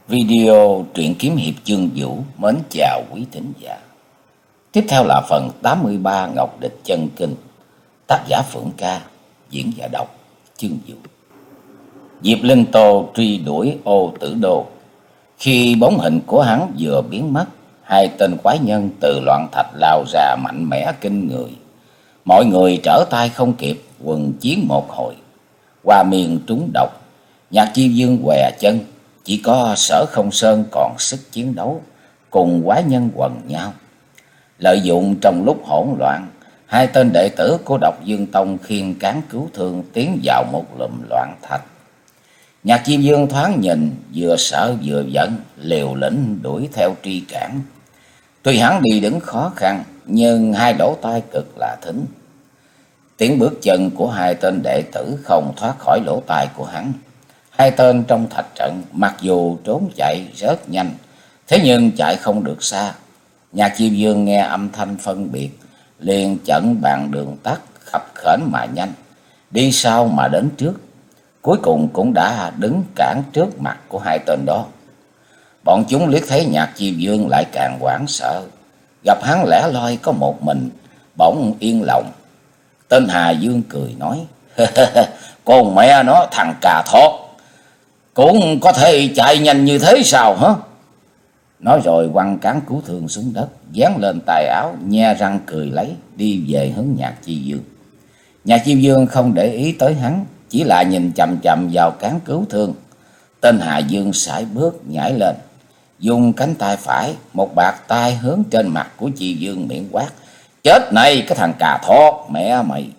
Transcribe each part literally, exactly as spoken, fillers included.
Video truyện kiếm hiệp chương vũ mến chào quý thính giả. Tiếp theo là phần tám mươi ba Ngọc Địch Chân Kinh, tác giả Phượng Ca, diễn giả đọc chương vũ. Diệp Linh Tô truy đuổi Ô Tử Đô. Khi bóng hình của hắn vừa biến mất, hai tên quái nhân từ loạn thạch lao ra mạnh mẽ kinh người. Mọi người trở tay không kịp, quần chiến một hồi. Qua miền trúng độc, Nhạc Chi Dương què chân, chỉ có Sở Không Sơn còn sức chiến đấu, cùng quái nhân quần nhau. Lợi dụng trong lúc hỗn loạn, hai tên đệ tử của Độc Dương Tông khiêng cán cứu thương tiến vào một lùm loạn thạch. Nhạc Chi Dương thoáng nhìn, vừa sợ vừa giận, liều lĩnh đuổi theo truy cản. Tuy hắn đi đứng khó khăn, nhưng hai lỗ tai cực là thính. Tiếng bước chân của hai tên đệ tử không thoát khỏi lỗ tai của hắn. Hai tên trong thạch trận mặc dù trốn chạy rất nhanh, thế nhưng chạy không được xa. Nhạc Chi Dương nghe âm thanh phân biệt, liền chặn bàn đường tắt, khập khểnh mà nhanh, đi sau mà đến trước. Cuối cùng cũng đã đứng cản trước mặt của hai tên đó. Bọn chúng liếc thấy Nhạc Chi Dương lại càng hoảng sợ. Gặp hắn lẻ loi có một mình, bỗng yên lòng. Tên Hà Dương cười nói: "Con mẹ nó, thằng cà thốt, cũng có thể chạy nhanh như thế sao hả?" Nói rồi quăng cán cứu thương xuống đất, dán lên tay áo, nhe răng cười lấy, đi về hướng Nhạc Chi Dương. Nhạc Chi Dương không để ý tới hắn, chỉ là nhìn chằm chằm vào cán cứu thương. Tên Hà Dương sải bước nhảy lên, dùng cánh tay phải, một bạt tay hướng trên mặt của Chi Dương miệng quát: "Chết này cái thằng cà thốt, mẹ mày!"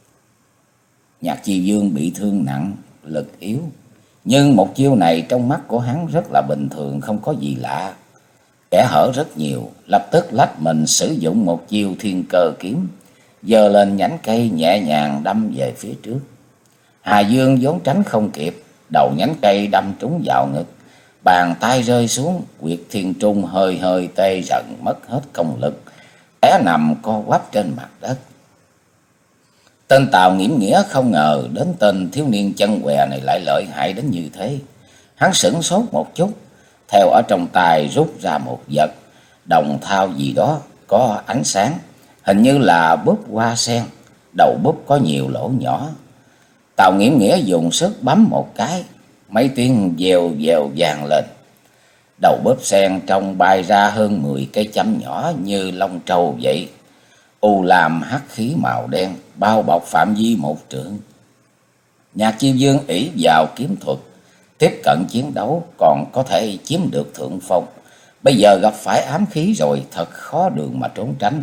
Nhạc Chi Dương bị thương nặng, lực yếu, nhưng một chiêu này trong mắt của hắn rất là bình thường, không có gì lạ. Kẻ hở rất nhiều, lập tức lách mình sử dụng một chiêu thiên cơ kiếm, giơ lên nhánh cây nhẹ nhàng đâm về phía trước. Hà Dương vốn tránh không kịp, đầu nhánh cây đâm trúng vào ngực, bàn tay rơi xuống, huyệt thiên trung hơi hơi tê dần, mất hết công lực, té nằm co quắp trên mặt đất. Tên Tào Nghiễm Nghĩa không ngờ đến tên thiếu niên chân què này lại lợi hại đến như thế. Hắn sửng sốt một chút, theo ở trong tay rút ra một vật, đồng thau gì đó có ánh sáng, hình như là búp hoa sen, đầu búp có nhiều lỗ nhỏ. Tào Nghiễm Nghĩa dùng sức bấm một cái, mấy tiếng dèo dèo vàng lên. Đầu búp sen trong bay ra hơn mười cây châm nhỏ như lông trâu vậy. U làm hắc khí màu đen bao bọc phạm vi một trượng. Nhạc Chi Dương ỷ vào kiếm thuật, tiếp cận chiến đấu còn có thể chiếm được thượng phong. Bây giờ gặp phải ám khí rồi, thật khó đường mà trốn tránh.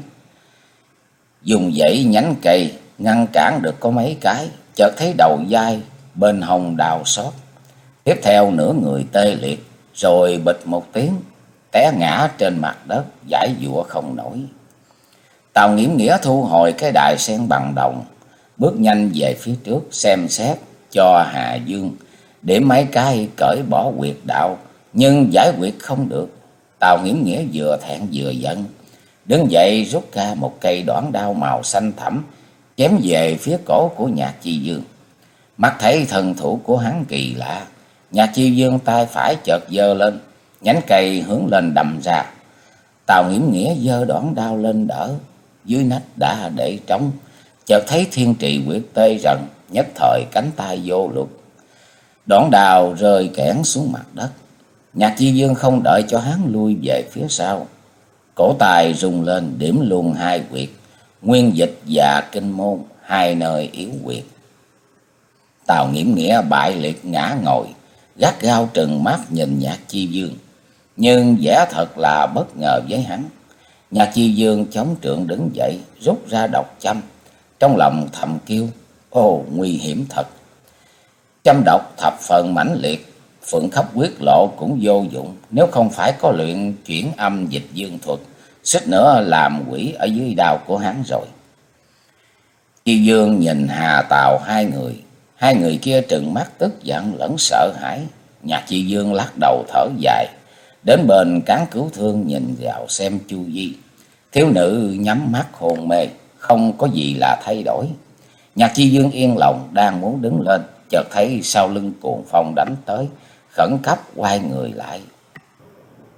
Dùng dãy nhánh cây ngăn cản được có mấy cái, chợt thấy đầu vai bên hông đào xót. Tiếp theo nửa người tê liệt, rồi bịch một tiếng té ngã trên mặt đất, giãy giụa không nổi. Tào Nghiễm Nghĩa thu hồi cái đài sen bằng đồng, bước nhanh về phía trước xem xét cho Hà Dương, điểm mấy cái cởi bỏ huyệt đạo, nhưng giải huyệt không được. Tào Nghiễm Nghĩa vừa thẹn vừa giận, đứng dậy rút ra một cây đoản đao màu xanh thẳm, chém về phía cổ của Nhạc Chi Dương. Mắt thấy thần thủ của hắn kỳ lạ, Nhạc Chi Dương tay phải chợt giơ lên, nhánh cây hướng lên đâm ra. Tào Nghiễm Nghĩa giơ đoản đao lên đỡ, dưới nách đã để trống, chợt thấy thiên trì huyệt tê rần, nhất thời cánh tay vô lực, đoản đao rơi kẽn xuống mặt đất. Nhạc Chi Dương không đợi cho hắn lui về phía sau, cổ tay rung lên điểm luôn hai huyệt, nguyên dịch và kinh môn, hai nơi yếu huyệt. Tào Nghiễm Nghĩa bại liệt ngã ngồi, gắt gao trừng mắt nhìn Nhạc Chi Dương, nhưng vẻ thật là bất ngờ với hắn. Nhạc Chi Dương chống trượng đứng dậy, rút ra độc châm, trong lòng thầm kêu: "Ồ, nguy hiểm thật!" Châm độc thập phần mãnh liệt, Phượng Khắp Quyết Lộ cũng vô dụng, nếu không phải có luyện chuyển âm dịch dương thuật, suýt nữa làm quỷ ở dưới đao của hắn rồi. Chi Dương nhìn Hà Tào hai người, hai người kia trừng mắt tức giận lẫn sợ hãi. Nhạc Chi Dương lắc đầu thở dài, đến bên cán cứu thương nhìn vào xem chu vi. Thiếu nữ nhắm mắt hôn mê, không có gì là thay đổi. Nhạc Chi Dương yên lòng đang muốn đứng lên, chợt thấy sau lưng cuồng phong đánh tới, khẩn cấp quay người lại,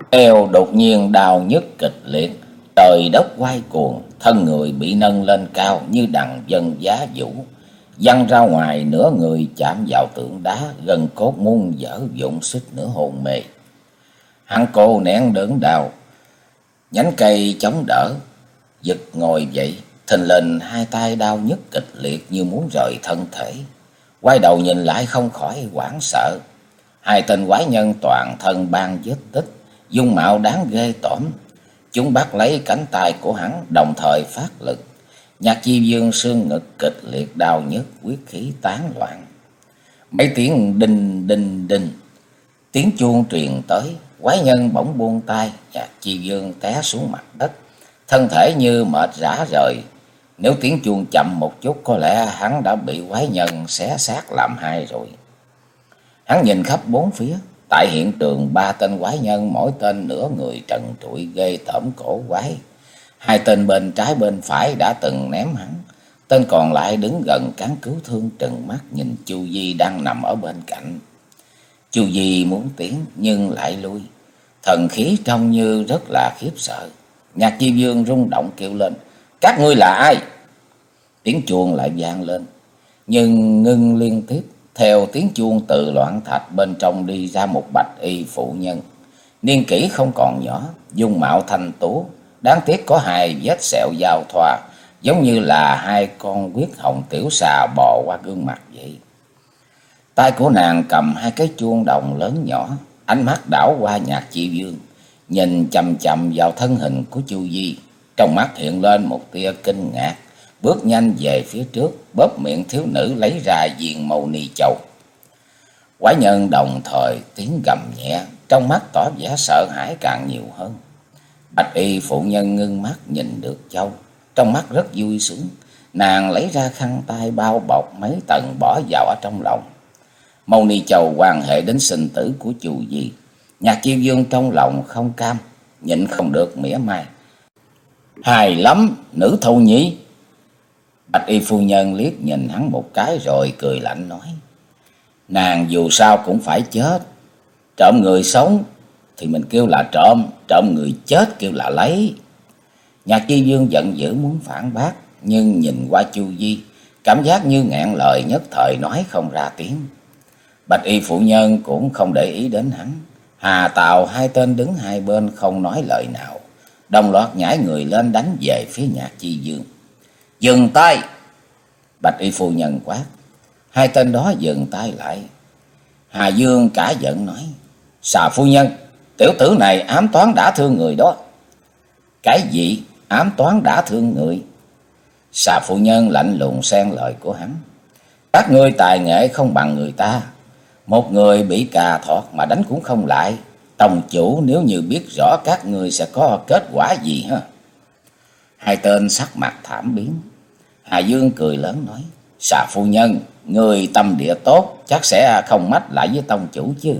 Eo đột nhiên đau nhức kịch liệt, trời đất quay cuồng, thân người bị nâng lên cao như đằng dân giá vũ, văng ra ngoài, nửa người chạm vào tượng đá, gần cốt muôn dở dụng suýt nữa hôn mê. Hắn cô nén đớn đau, nhánh cây chống đỡ, giật ngồi dậy, thình lình hai tay đau nhức kịch liệt như muốn rời thân thể. Quay đầu nhìn lại không khỏi hoảng sợ. Hai tên quái nhân toàn thân ban vết tích, dung mạo đáng ghê tởm. Chúng bắt lấy cánh tay của hắn, đồng thời phát lực. Nhạc Chi Dương xương ngực kịch liệt đau nhức, huyết khí tán loạn. Mấy tiếng đinh đinh đinh, tiếng chuông truyền tới. Quái nhân bỗng buông tay, Nhạc Chi Dương té xuống mặt đất, thân thể như mệt rã rời. Nếu tiếng chuông chậm một chút, có lẽ hắn đã bị quái nhân xé xác làm hai rồi. Hắn nhìn khắp bốn phía, tại hiện trường ba tên quái nhân, mỗi tên nửa người trần trụi ghê tởm cổ quái. Hai tên bên trái bên phải đã từng ném hắn, tên còn lại đứng gần cán cứu thương trừng mắt nhìn Chu Di đang nằm ở bên cạnh. Chu Di muốn tiến nhưng lại lui, thần khí trông như rất là khiếp sợ. Nhạc Chi Dương rung động kêu lên: "Các ngươi là ai?" Tiếng chuông lại vang lên, nhưng ngưng liên tiếp. Theo tiếng chuông, từ loạn thạch bên trong đi ra một bạch y phụ nhân, niên kỷ không còn nhỏ, dung mạo thanh tú, đáng tiếc có hai vết sẹo giao thoa, giống như là hai con huyết hồng tiểu xà bò qua gương mặt vậy. Tay của nàng cầm hai cái chuông đồng lớn nhỏ, ánh mắt đảo qua Nhạc Chi Dương, nhìn chằm chằm vào thân hình của Chu Di, trong mắt hiện lên một tia kinh ngạc, bước nhanh về phía trước, bóp miệng thiếu nữ lấy ra viên mâu ni châu. Quái nhân đồng thời tiếng gầm nhẹ, trong mắt tỏ vẻ sợ hãi càng nhiều hơn. Bạch y phụ nhân ngưng mắt nhìn được châu, trong mắt rất vui sướng. Nàng lấy ra khăn tay bao bọc mấy tầng bỏ vào ở trong lòng. Mâu ni châu quan hệ đến sinh tử của Chu Di. Nhạc Chi Dương trong lòng không cam, nhịn không được mỉa mai: "Hài lắm, nữ thâu nhí." Bạch y phu nhân liếc nhìn hắn một cái rồi cười lạnh nói: "Nàng dù sao cũng phải chết. Trộm người sống thì mình kêu là trộm, trộm người chết kêu là lấy." Nhạc Chi Dương giận dữ muốn phản bác, nhưng nhìn qua Chu Di, cảm giác như ngẹn lời, nhất thời nói không ra tiếng. Bạch y phụ nhân cũng không để ý đến hắn. Hà Tào hai tên đứng hai bên không nói lời nào, đồng loạt nhảy người lên đánh về phía Nhạc Chi Dương. "Dừng tay!" Bạch y phu nhân quát. Hai tên đó dừng tay lại. Hà Dương cả giận nói: "Xà phu nhân, tiểu tử này ám toán đã thương người đó." "Cái gì ám toán đã thương người?" Xà phu nhân lạnh lùng xen lời của hắn: "Các ngươi tài nghệ không bằng người ta. Một người bị cà thọt mà đánh cũng không lại. Tông chủ nếu như biết rõ các ngươi sẽ có kết quả gì ha?" Hai tên sắc mặt thảm biến. Hà Dương cười lớn nói: "Xà phu nhân, người tâm địa tốt, chắc sẽ không mách lại với tông chủ chứ?"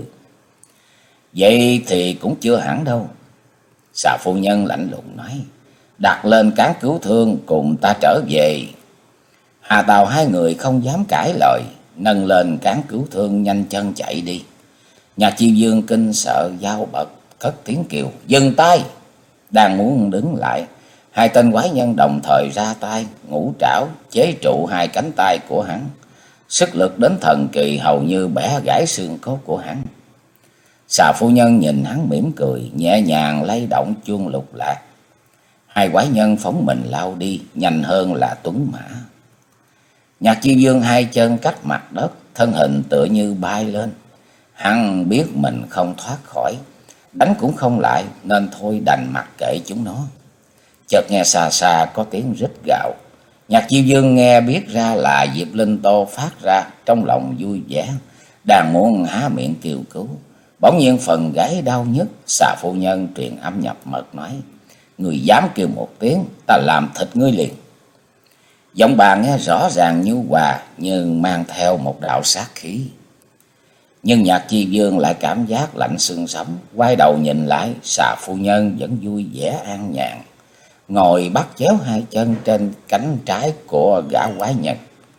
"Vậy thì cũng chưa hẳn đâu." Xà phu nhân lạnh lùng nói: "Đặt lên cán cứu thương cùng ta trở về." Hà Tào hai người không dám cãi lời, nâng lên cán cứu thương nhanh chân chạy đi. Nhạc Chi Dương kinh sợ dao bật, cất tiếng kêu: "Dừng tay!" Đang muốn đứng lại, hai tên quái nhân đồng thời ra tay, ngũ trảo chế trụ hai cánh tay của hắn, sức lực đến thần kỳ, hầu như bẻ gãy xương cốt của hắn. Xà phu nhân nhìn hắn mỉm cười, nhẹ nhàng lay động chuông lục lạc. Hai quái nhân phóng mình lao đi, nhanh hơn là tuấn mã. Nhạc Chi Dương hai chân cách mặt đất, thân hình tựa như bay lên. Hắn biết mình không thoát khỏi, đánh cũng không lại, nên thôi đành mặc kệ chúng nó. Chợt nghe xa xa có tiếng rít gào. Nhạc Chi Dương nghe biết ra là Diệp Linh Tô phát ra, trong lòng vui vẻ, đang muốn há miệng kêu cứu. Bỗng nhiên phần gáy đau nhức, xà phu nhân truyền âm nhập mật nói: "Người dám kêu một tiếng, ta làm thịt ngươi liền." Giọng bà nghe rõ ràng như hòa, nhưng mang theo một đạo sát khí. Nhưng Nhạc Chi Dương lại cảm giác lạnh xương sống, quay đầu nhìn lại, xà phu nhân vẫn vui vẻ an nhàn, ngồi bắt chéo hai chân trên cánh trái của gã quái nhân.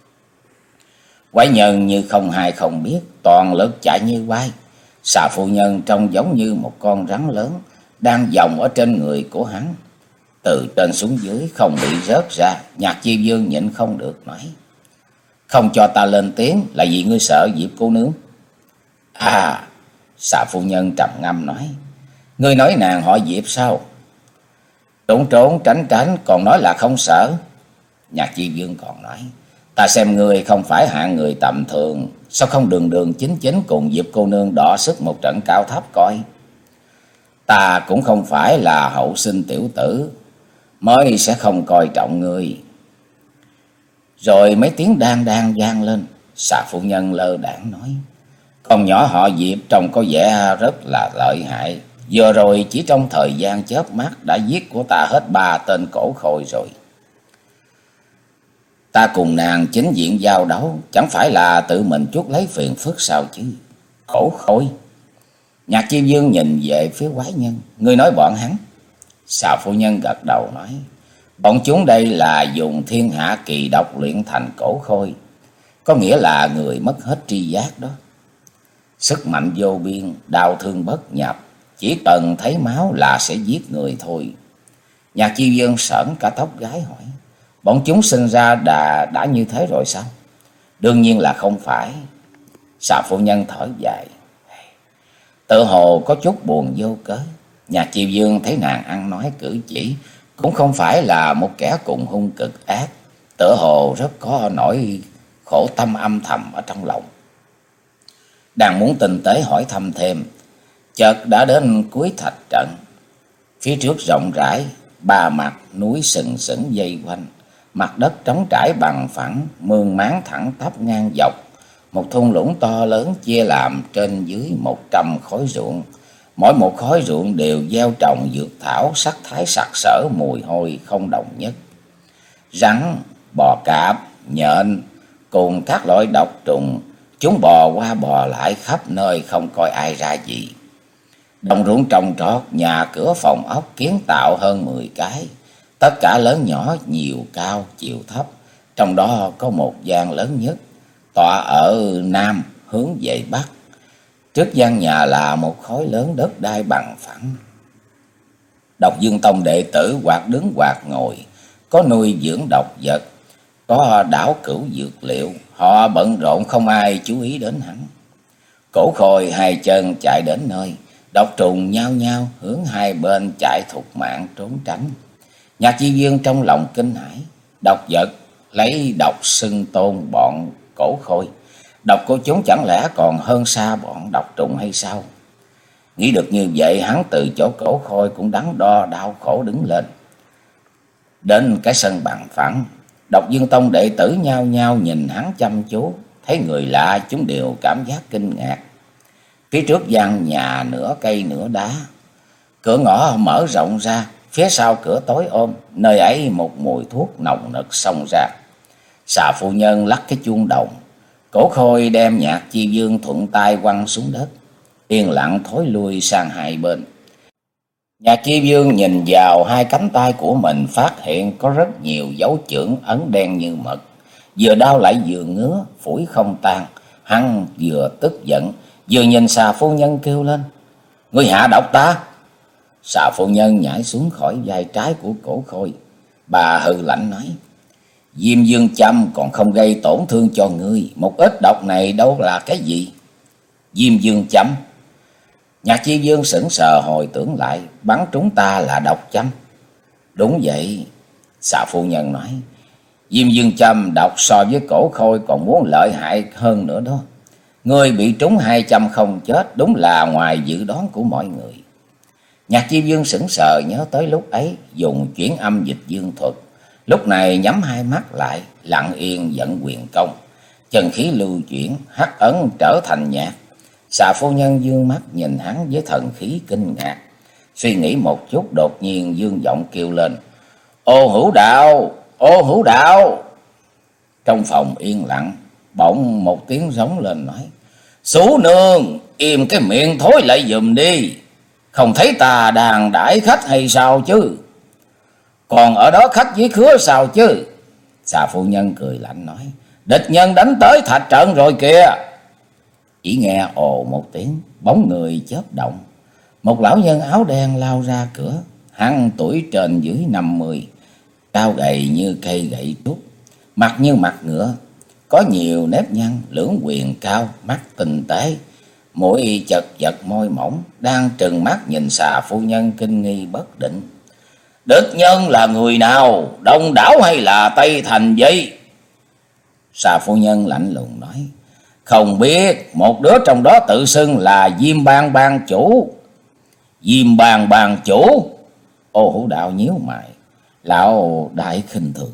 Quái nhân như không hay không biết, toàn lực chạy như bay. Xà phu nhân trông giống như một con rắn lớn, đang vòng ở trên người của hắn. Từ trên xuống dưới không bị rớt ra. Nhạc Chi Dương nhịn không được nói: "Không cho ta lên tiếng là vì ngươi sợ Diệp cô nương?" "À," xà phu nhân trầm ngâm nói: "Ngươi nói nàng họ Diệp sao?" "Trốn trốn tránh tránh còn nói là không sợ." Nhạc Chi Dương còn nói: "Ta xem ngươi không phải hạng người tầm thường, sao không đường đường chính chính cùng Diệp cô nương đọ sức một trận cao thấp coi? Ta cũng không phải là hậu sinh tiểu tử, mới sẽ không coi trọng ngươi." Rồi mấy tiếng đan đan vang lên. Xà phu nhân lơ đãng nói: "Con nhỏ họ Diệp trông có vẻ rất là lợi hại. Vừa rồi chỉ trong thời gian chớp mắt đã giết của ta hết ba tên cổ khôi rồi. Ta cùng nàng chính diện giao đấu, chẳng phải là tự mình chuốc lấy phiền phức sao chứ?" "Cổ khôi?" Nhạc Chi Dương nhìn về phía quái nhân: "Ngươi nói bọn hắn?" Xà phu nhân gật đầu nói: "Bọn chúng đây là dùng thiên hạ kỳ độc luyện thành cổ khôi, có nghĩa là người mất hết tri giác đó. Sức mạnh vô biên, đau thương bất nhập, chỉ cần thấy máu là sẽ giết người thôi." Nhạc Chi Dương sởn cả tóc gái hỏi: "Bọn chúng sinh ra đã, đã như thế rồi sao?" "Đương nhiên là không phải." Xà phu nhân thở dài, tự hồ có chút buồn vô cớ. Nhạc Chi Dương thấy nàng ăn nói cử chỉ cũng không phải là một kẻ cùng hung cực ác, tự hồ rất có nỗi khổ tâm âm thầm ở trong lòng. Đang muốn tinh tế hỏi thăm thêm, chợt đã đến cuối thạch trận. Phía trước rộng rãi, ba mặt núi sừng sững dây quanh, mặt đất trống trải bằng phẳng, mương máng thẳng tắp ngang dọc. Một thung lũng to lớn chia làm trên dưới một trăm khối ruộng. Mỗi một khối ruộng đều gieo trồng dược thảo sắc thái sặc sỡ, mùi hôi không đồng nhất. Rắn, bò cạp, nhện cùng các loại độc trùng, chúng bò qua bò lại khắp nơi không coi ai ra gì. Đồng ruộng trồng trọt, nhà cửa phòng ốc kiến tạo hơn mười cái, tất cả lớn nhỏ, nhiều cao, chiều thấp. Trong đó có một gian lớn nhất, tọa ở nam hướng về bắc. Trước gian nhà là một khối lớn đất đai bằng phẳng. Độc Dương Tông đệ tử hoặc đứng hoặc ngồi, có nuôi dưỡng độc vật, có đảo cửu dược liệu. Họ bận rộn không ai chú ý đến hắn. Cổ khôi hai chân chạy đến nơi, độc trùng nhao nhao hướng hai bên chạy thục mạng trốn tránh. Nhạc Chi Dương trong lòng kinh hãi, độc vật lấy độc xưng tôn bọn cổ khôi, độc của chúng chẳng lẽ còn hơn xa bọn độc trùng hay sao? Nghĩ được như vậy, hắn từ chỗ cổ khôi cũng đắn đo đau khổ đứng lên. Đến cái sân bằng phẳng, Độc Dương Tông đệ tử nhao nhao nhìn hắn chăm chú, thấy người lạ chúng đều cảm giác kinh ngạc. Phía trước gian nhà nửa cây nửa đá, cửa ngõ mở rộng ra, phía sau cửa tối ôm, nơi ấy một mùi thuốc nồng nực xông ra. Xà phu nhân lắc cái chuông đồng, cổ khôi đem Nhạc Chi Dương thuận tay quăng xuống đất, yên lặng thối lui sang hai bên. Nhạc Chi Dương nhìn vào hai cánh tay của mình, phát hiện có rất nhiều dấu chưởng ấn đen như mực, vừa đau lại vừa ngứa, phủi không tan. Hắn vừa tức giận, vừa nhìn xà phu nhân kêu lên: "Ngươi hạ độc ta!" Xà phu nhân nhảy xuống khỏi vai trái của cổ khôi, bà hừ lạnh nói: "Diêm Dương châm còn không gây tổn thương cho ngươi, một ít độc này đâu là cái gì?" "Diêm Dương châm?" Nhạc Chi Dương sững sờ hồi tưởng lại, bắn trúng ta là độc châm. "Đúng vậy," xà phu nhân nói, "Diêm Dương châm độc so với cổ khôi còn muốn lợi hại hơn nữa đó. Ngươi bị trúng hai châm không chết, đúng là ngoài dự đoán của mọi người." Nhạc Chi Dương sững sờ nhớ tới lúc ấy dùng chuyển âm dịch dương thuật, lúc này nhắm hai mắt lại, lặng yên vận quyền công, chân khí lưu chuyển, hắc ấn trở thành nhạc. Xà phu nhân dương mắt nhìn hắn với thần khí kinh ngạc, suy nghĩ một chút, đột nhiên dương giọng kêu lên: "Ô Hữu Đạo, ô Hữu Đạo!" Trong phòng yên lặng, bỗng một tiếng giống lên nói: "Sú nương, im cái miệng thối lại giùm đi, không thấy ta đang đãi khách hay sao chứ? Còn ở đó khách với khứa sao chứ?" Xà phu nhân cười lạnh nói: "Địch nhân đánh tới thạch trận rồi kìa." Chỉ nghe ồ một tiếng, bóng người chớp động, Một lão nhân áo đen lao ra cửa. Hắn tuổi trên dưới năm mươi, cao gầy như cây gậy trúc, mặt như mặt ngựa, có nhiều nếp nhăn, lưỡng quyền cao, mắt tinh tế, mũi chật vật môi mỏng, đang trừng mắt nhìn Xà phu nhân kinh nghi bất định. Địch nhân là người nào, Đông Đảo hay là Tây Thành vậy? Xà phu nhân lạnh lùng nói. Không biết, một đứa trong đó tự xưng là Diêm Bang bang chủ. Diêm Bang bang chủ? Ô Hữu Đạo nhíu mày, lão đại khinh thường.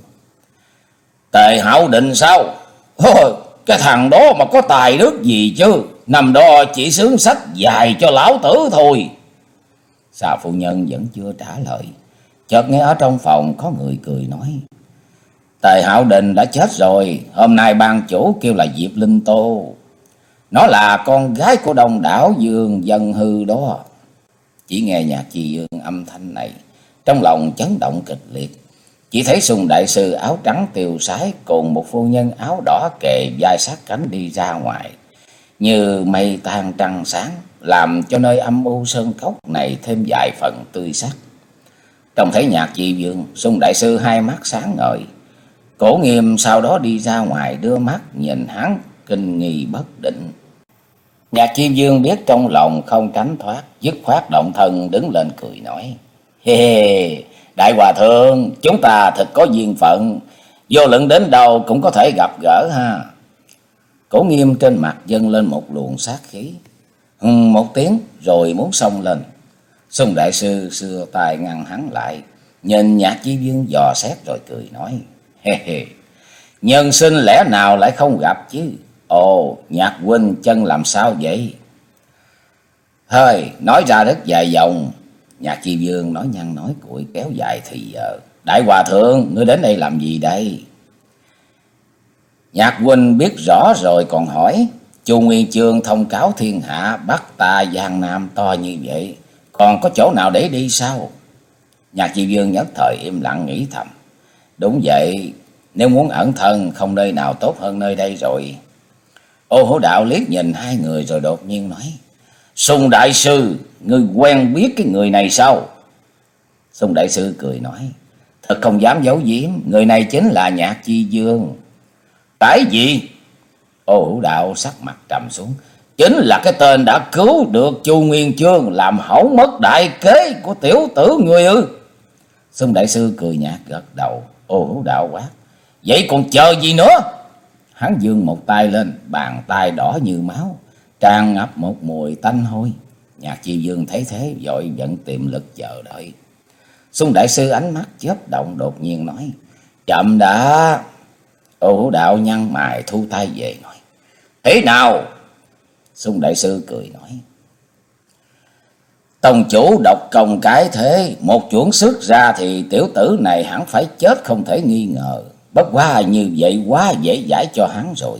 Tề Hạo Định sao? Thôi, cái thằng đó mà có tài đức gì chứ, nằm đó chỉ sướng sách dài cho lão tử thôi. Xà phu nhân vẫn chưa trả lời, chợt nghe ở trong phòng có người cười nói. Tề Hạo Định đã chết rồi, hôm nay ban chủ kêu là Diệp Linh Tô. Nó là con gái của Đông Đảo Dương Dân Hư đó. Chỉ nghe Nhạc Chi Dương âm thanh này, trong lòng chấn động kịch liệt. Chỉ thấy Sùng đại sư áo trắng tiêu sái cùng một phu nhân áo đỏ kề vai sát cánh đi ra ngoài, như mây tan trăng sáng, làm cho nơi âm u sơn cốc này thêm vài phần tươi sắc. Trông thấy Nhạc Chi Dương, Sùng đại sư hai mắt sáng ngời. Cổ Nghiêm sau đó đi ra ngoài, đưa mắt nhìn hắn kinh nghi bất định. Nhạc Chi Dương biết trong lòng không tránh thoát, dứt khoát động thân đứng lên cười nói. Hê hê, đại hòa thượng, chúng ta thật có duyên phận, vô luận đến đâu cũng có thể gặp gỡ ha. Cổ Nghiêm trên mặt dâng lên một luồng sát khí. Hừm một tiếng rồi muốn xông lên. Sùng đại sư xưa tay ngăn hắn lại, nhìn Nhạc Chi Dương dò xét rồi cười nói. Hê hê, nhân sinh lẽ nào lại không gặp chứ? Ồ, Nhạc huynh chân làm sao vậy? Hơi, nói ra rất dài dòng. Nhạc Chi Dương nói nhăn nói cuội kéo dài thì giờ. Đại hòa thượng, ngươi đến đây làm gì đây? Nhạc huynh biết rõ rồi còn hỏi. Chu Nguyên Chương thông cáo thiên hạ, bắt ta Giang Nam to như vậy, còn có chỗ nào để đi sao? Nhạc Chi Dương nhất thời im lặng nghĩ thầm. Đúng vậy, nếu muốn ẩn thân không nơi nào tốt hơn nơi đây rồi. Ô Hữu Đạo liếc nhìn hai người rồi đột nhiên nói. Sùng đại sư, ngươi quen biết cái người này sao? Sùng đại sư cười nói. Thật không dám giấu giếm, người này chính là Nhạc Chi Dương. Cái gì? Ô Hữu Đạo sắc mặt trầm xuống. Chính là cái tên đã cứu được Chu Nguyên Chương, làm hỏng mất đại kế của tiểu tử người ư? Sùng đại sư cười nhạt gật đầu. Ô Hữu Đạo quát. Vậy còn chờ gì nữa? Hắn giương một tay lên, bàn tay đỏ như máu, tràn ngập một mùi tanh hôi. Nhạc Chi Dương thấy thế vội vẫn tiềm lực chờ đợi. Sùng đại sư ánh mắt chớp động đột nhiên nói. Chậm đã. Ô Hữu Đạo nhăn mày thu tay về nói. Thế nào? Sùng đại sư cười nói. Tông chủ độc công cái thế, một chuỗi sức ra thì tiểu tử này hẳn phải chết không thể nghi ngờ. Bất quá như vậy quá dễ dãi cho hắn rồi.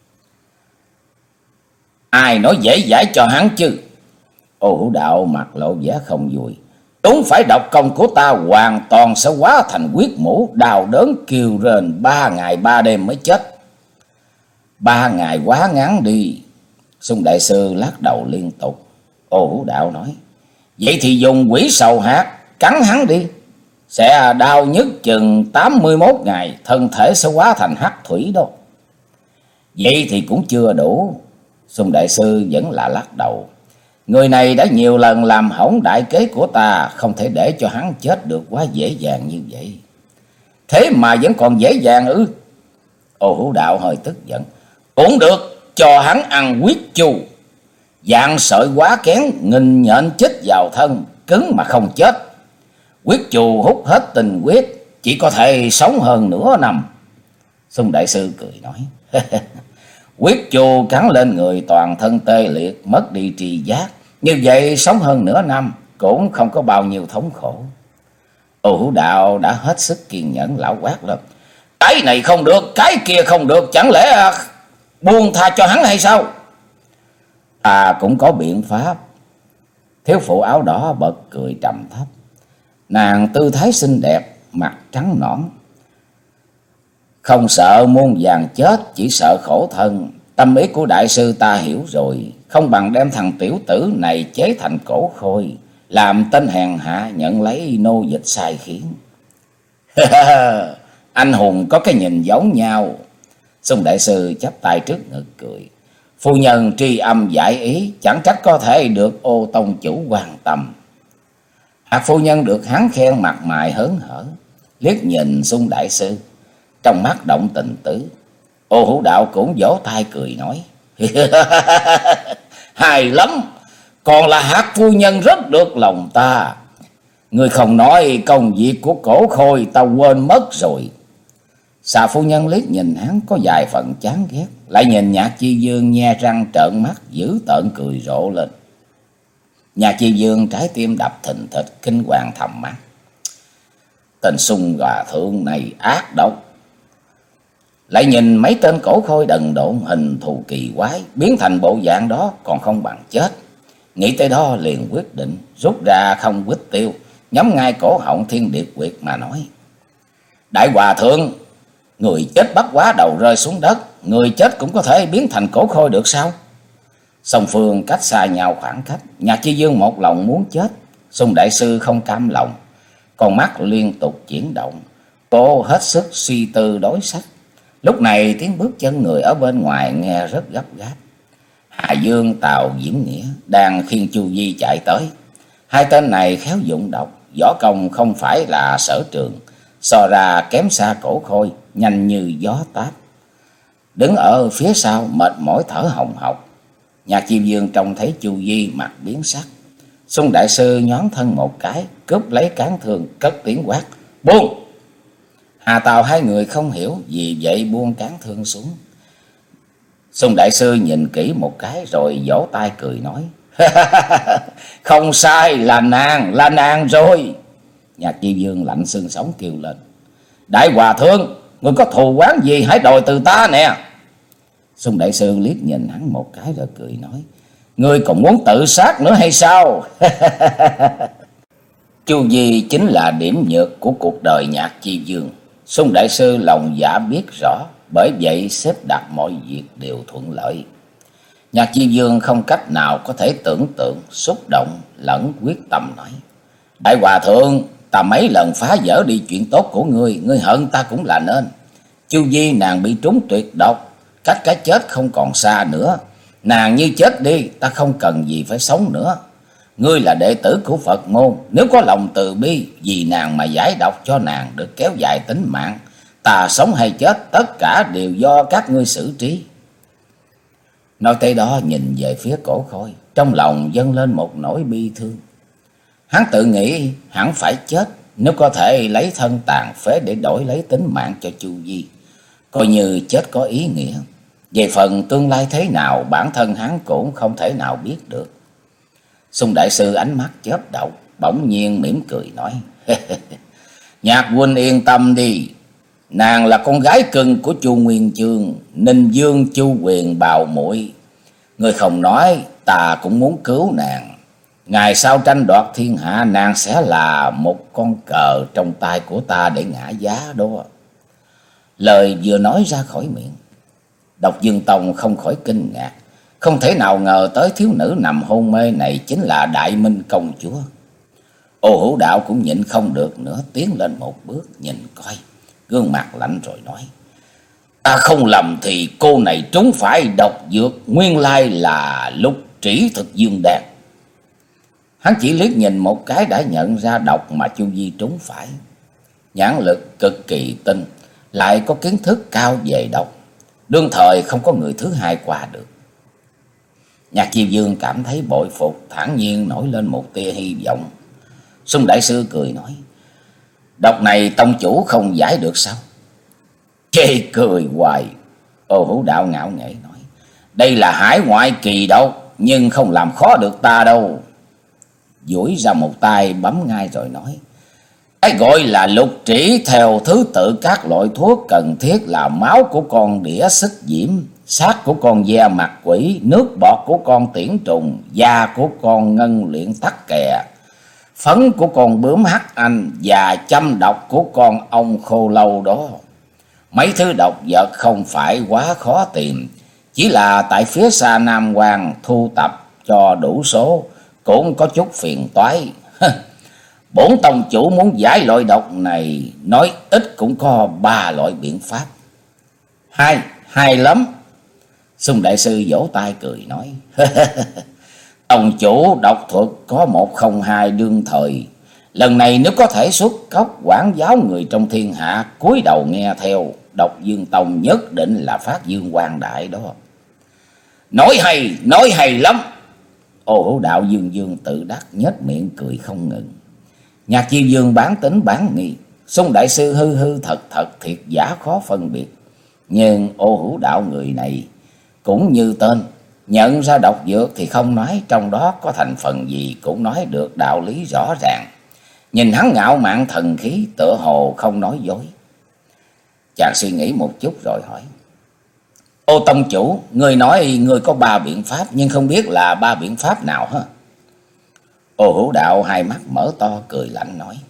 Ai nói dễ dãi cho hắn chứ? Ô Hữu Đạo mặt lộ vẻ không vui. Đúng phải độc công của ta hoàn toàn sẽ hóa thành huyết mũ, đau đớn kêu rên ba ngày ba đêm mới chết. Ba ngày quá ngắn đi. Sùng đại sư lắc đầu liên tục. Ô Hữu Đạo nói. Vậy thì dùng quỷ sầu hạt cắn hắn đi, sẽ đau nhất chừng tám mươi mốt ngày, thân thể sẽ hóa thành hắc thủy đâu. Vậy thì cũng chưa đủ. Sùng đại sư vẫn là lắc đầu. Người này đã nhiều lần làm hỏng đại kế của ta, không thể để cho hắn chết được quá dễ dàng như vậy. Thế mà vẫn còn dễ dàng ư? Ô Hữu Đạo hơi tức giận. Cũng được, cho hắn ăn huyết chu. Dạng sợi quá kén, nghìn nhện chích vào thân, cứng mà không chết. Huyết chu hút hết tình huyết, chỉ có thể sống hơn nửa năm. Sùng đại sư cười nói. Huyết chu cắn lên người toàn thân tê liệt, mất đi tri giác. Như vậy sống hơn nửa năm cũng không có bao nhiêu thống khổ. Ô Hữu Đạo đã hết sức kiên nhẫn, lão quát lên. Cái này không được, cái kia không được, chẳng lẽ buông tha cho hắn hay sao? Ta cũng có biện pháp. Thiếu phụ áo đỏ bật cười trầm thấp. Nàng tư thái xinh đẹp, mặt trắng nõn, không sợ muôn vàng chết, chỉ sợ khổ thân. Tâm ý của đại sư ta hiểu rồi, không bằng đem thằng tiểu tử này chế thành cổ khôi, làm tên hèn hạ nhận lấy nô dịch sai khiến. Anh hùng có cái nhìn giống nhau. Xung đại sư chắp tay trước ngực cười. Phu nhân tri âm giải ý, chẳng trách có thể được Ô tông chủ quan tâm. Hạt phu nhân được hắn khen mặt mày hớn hở, liếc nhìn Xung đại sư, trong mắt động tình tứ. Ô Hữu Đạo cũng vỗ tay cười nói. Hay lắm, còn là Hạt phu nhân rất được lòng ta. Người không nói công việc của cổ khôi ta quên mất rồi. Xà phu nhân liếc nhìn hắn có vài phần chán ghét, lại nhìn Nhạc Chi Dương nhe răng trợn mắt dữ tợn cười rộ lên. Nhạc Chi Dương trái tim đập thình thịch, kinh hoàng thầm mắng. Tên Xung Hòa Thượng này ác độc. Lại nhìn mấy tên cổ khôi đần độn hình thù kỳ quái, biến thành bộ dạng đó còn không bằng chết. Nghĩ tới đó liền quyết định rút ra không quýt tiêu, nhắm ngay cổ họng Thiên Điệp Quyệt mà nói. Đại Hòa Thượng, người chết bắt quá đầu rơi xuống đất, người chết cũng có thể biến thành cổ khôi được sao? Song phương cách xa nhau khoảng cách, Nhạc Chi Dương một lòng muốn chết, Xung đại sư không cam lòng, con mắt liên tục chuyển động, cô hết sức suy tư đối sách. Lúc này tiếng bước chân người ở bên ngoài nghe rất gấp gáp. Hà Dương, Tào Diễm Nghĩa đang khiêng Chu Di chạy tới. Hai tên này khéo dụng độc, võ công không phải là sở trường, so ra kém xa cổ khôi, nhanh như gió táp. Đứng ở phía sau mệt mỏi thở hồng hộc. Nhạc Chi Dương trông thấy Chu Di mặt biến sắc. Xung đại sư nhón thân một cái, cướp lấy cán thương, cất tiếng quát. Buông! Hà Tào hai người không hiểu, vì vậy buông cán thương xuống. Xung đại sư nhìn kỹ một cái rồi vỗ tay cười nói. Không sai, là nàng, là nàng rồi. Nhạc Chi Dương lạnh xương sống kêu lên. Đại Hòa Thượng, người có thù oán gì hãy đòi từ ta nè. Xung đại sư liếc nhìn hắn một cái rồi cười nói. Ngươi còn muốn tự sát nữa hay sao? Chu Di chính là điểm nhược của cuộc đời Nhạc Chi Dương. Xung đại sư lòng dạ biết rõ, bởi vậy xếp đặt mọi việc đều thuận lợi. Nhạc Chi Dương không cách nào có thể tưởng tượng, xúc động lẫn quyết tâm nói. Đại Hòa Thượng, ta mấy lần phá vỡ đi chuyện tốt của ngươi, ngươi hận ta cũng là nên. Chu Di nàng bị trúng tuyệt độc, cách cái chết không còn xa nữa. Nàng như chết đi, ta không cần gì phải sống nữa. Ngươi là đệ tử của Phật môn, nếu có lòng từ bi vì nàng mà giải độc cho nàng được kéo dài tính mạng, ta sống hay chết tất cả đều do các ngươi xử trí. Nói tới đó nhìn về phía cổ khôi, trong lòng dâng lên một nỗi bi thương. Hắn tự nghĩ hẳn phải chết, nếu có thể lấy thân tàn phế để đổi lấy tính mạng cho Chu Di, coi như chết có ý nghĩa. Về phần tương lai thế nào, bản thân hắn cũng không thể nào biết được. Xung đại sư ánh mắt chớp động, bỗng nhiên mỉm cười nói. Nhạc huynh yên tâm đi, nàng là con gái cưng của Chu Nguyên Chương, Ninh Dương Chu Quyền bào muội. Người không nói, ta cũng muốn cứu nàng. Ngày sau tranh đoạt thiên hạ, nàng sẽ là một con cờ trong tay của ta để ngã giá đó. Lời vừa nói ra khỏi miệng, Độc Dương Tông không khỏi kinh ngạc. Không thể nào ngờ tới thiếu nữ nằm hôn mê này chính là Đại Minh công chúa. Ô Hữu Đạo cũng nhịn không được nữa, tiến lên một bước nhìn coi, gương mặt lạnh rồi nói. Ta không lầm thì cô này trúng phải độc dược, nguyên lai là Lục Trĩ Thực Dương Đan. Hắn chỉ liếc nhìn một cái đã nhận ra độc mà Chu Di trúng phải. Nhãn lực cực kỳ tinh, lại có kiến thức cao về độc, đương thời không có người thứ hai qua được. Nhạc Chi Dương cảm thấy bội phục, thản nhiên nổi lên một tia hy vọng. Xung đại sư cười nói. Độc này tông chủ không giải được sao? Chê cười hoài. Ô Hữu Đạo ngạo nghễ nói. Đây là hải ngoại kỳ độc, nhưng không làm khó được ta đâu. Duỗi ra một tay bấm ngay rồi nói. Cái gọi là lục trĩ theo thứ tự các loại thuốc cần thiết là máu của con đĩa xích diễm, xác của con ve mặt quỷ, nước bọt của con tiễn trùng, da của con ngân luyện tắc kè, phấn của con bướm hắc anh và châm độc của con ong khô lâu đó. Mấy thứ độc vật không phải quá khó tìm, Chỉ là tại phía xa Nam Quan thu tập cho đủ số cũng có chút phiền toái. Bổn tông chủ muốn giải loại độc này, nói ít cũng có ba loại biện pháp. Hay, hay lắm. Xung đại sư vỗ tay cười nói. Tông chủ độc thuật có một không hai đương thời. Lần này nếu có thể xuất cốc quản giáo người trong thiên hạ cúi đầu nghe theo, Độc Dương Tông nhất định là phát dương quang đại đó. Nói hay, nói hay lắm. Ô Hữu Đạo dương dương tự đắc, nhếch miệng cười không ngừng. Nhạc Chiêu Dương bán tính bán nghi, Xung đại sư hư hư thật thật, thiệt giả khó phân biệt. Nhưng Ô Hữu Đạo người này cũng như tên, nhận ra độc dược thì không nói trong đó có thành phần gì, cũng nói được đạo lý rõ ràng. Nhìn hắn ngạo mạn thần khí, tựa hồ không nói dối. Chàng suy nghĩ một chút rồi hỏi. Ô tông chủ, người nói người có ba biện pháp, nhưng không biết là ba biện pháp nào hả? Ô Hữu Đạo hai mắt mở to cười lạnh nói.